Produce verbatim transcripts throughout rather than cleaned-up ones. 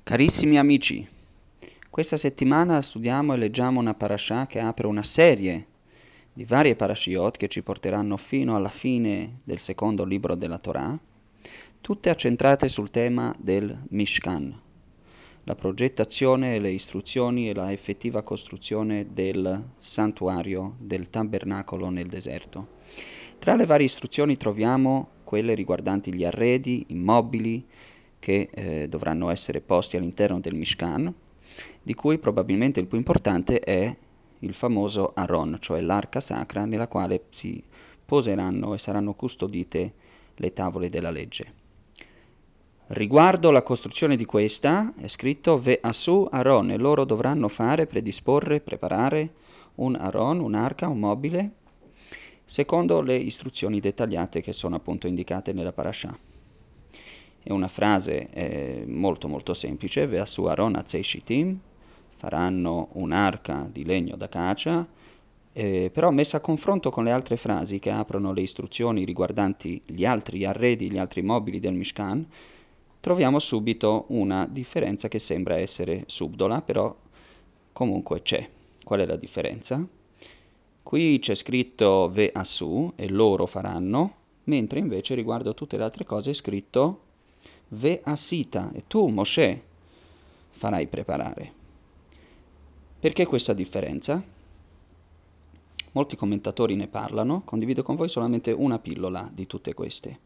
Carissimi amici, questa settimana studiamo e leggiamo una parashah che apre una serie di varie parashiot che ci porteranno fino alla fine del secondo libro della Torah, tutte accentrate sul tema del Mishkan, la progettazione, le istruzioni e la effettiva costruzione del santuario, del tabernacolo nel deserto. Tra le varie istruzioni troviamo quelle riguardanti gli arredi, immobili, che eh, dovranno essere posti all'interno del Mishkan, di cui probabilmente il più importante è il famoso Aron, cioè l'arca sacra nella quale si poseranno e saranno custodite le tavole della legge. Riguardo la costruzione di questa è scritto Ve'asu Aron, e loro dovranno fare, predisporre, preparare un Aron, un'arca, un mobile, secondo le istruzioni dettagliate che sono appunto indicate nella parashah. È una frase eh, molto molto semplice, Ve'asu Aron atzei shittim, faranno un'arca di legno d'acacia, eh, però messa a confronto con le altre frasi che aprono le istruzioni riguardanti gli altri arredi, gli altri mobili del Mishkan, troviamo subito una differenza che sembra essere subdola, però comunque c'è. Qual è la differenza? Qui c'è scritto Ve'asu, e loro faranno, mentre invece riguardo tutte le altre cose è scritto Ve'asita, e tu, Mosè, farai preparare. Perché questa differenza? Molti commentatori ne parlano, condivido con voi solamente una pillola di tutte queste.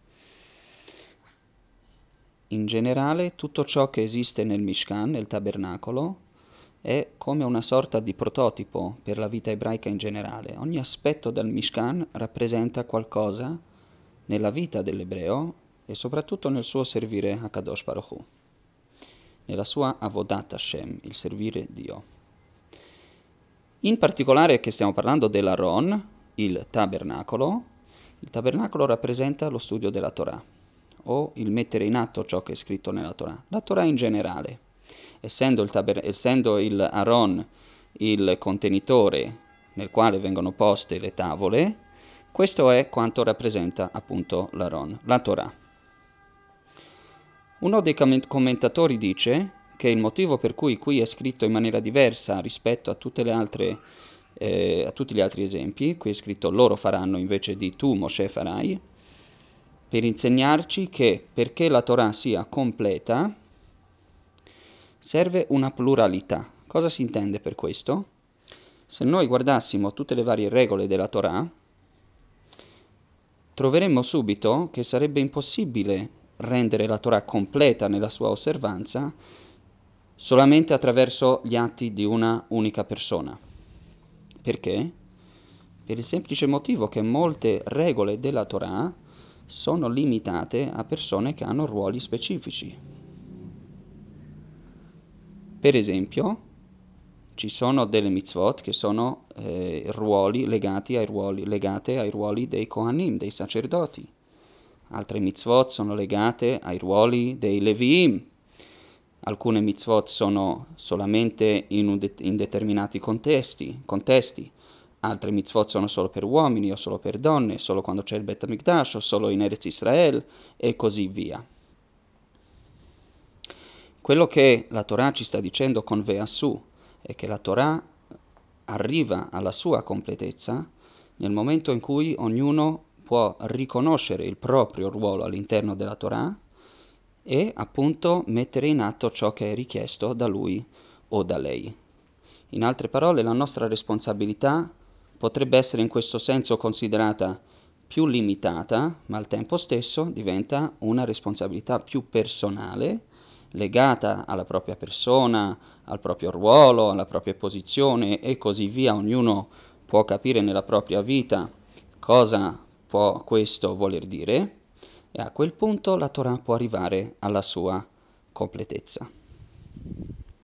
In generale, tutto ciò che esiste nel Mishkan, nel tabernacolo, è come una sorta di prototipo per la vita ebraica in generale. Ogni aspetto del Mishkan rappresenta qualcosa nella vita dell'ebreo e soprattutto nel suo servire a Kadosh Baruch Hu, nella sua Avodat Hashem, il servire Dio. In particolare che stiamo parlando dell'Aron, il tabernacolo. Il tabernacolo rappresenta lo studio della Torah, o il mettere in atto ciò che è scritto nella Torah. La Torah in generale, essendo il, taber- essendo il Aron il contenitore nel quale vengono poste le tavole, questo è quanto rappresenta appunto l'Aron, la Torah. Uno dei commentatori dice che il motivo per cui qui è scritto in maniera diversa rispetto a tutte le altre eh, a tutti gli altri esempi, qui è scritto loro faranno invece di tu Mosè farai, per insegnarci che perché la Torah sia completa serve una pluralità. Cosa si intende per questo? Se noi guardassimo tutte le varie regole della Torah, troveremmo subito che sarebbe impossibile rendere la Torah completa nella sua osservanza solamente attraverso gli atti di una unica persona. Perché? Per il semplice motivo che molte regole della Torah sono limitate a persone che hanno ruoli specifici. Per esempio, ci sono delle mitzvot che sono eh, ruoli legati ai ruoli, legate ai ruoli dei Kohanim, dei sacerdoti. Altre mitzvot sono legate ai ruoli dei Leviim. Alcune mitzvot sono solamente in, un de- in determinati contesti, contesti. Altre mitzvot sono solo per uomini o solo per donne, solo quando c'è il Bet HaMikdash o solo in Eretz Israel e così via. Quello che la Torah ci sta dicendo con Ve'asu è che la Torah arriva alla sua completezza nel momento in cui ognuno può riconoscere il proprio ruolo all'interno della Torah e appunto mettere in atto ciò che è richiesto da lui o da lei. In altre parole, la nostra responsabilità potrebbe essere in questo senso considerata più limitata, ma al tempo stesso diventa una responsabilità più personale, legata alla propria persona, al proprio ruolo, alla propria posizione e così via. Ognuno può capire nella propria vita cosa può questo voler dire, e a quel punto la Torah può arrivare alla sua completezza.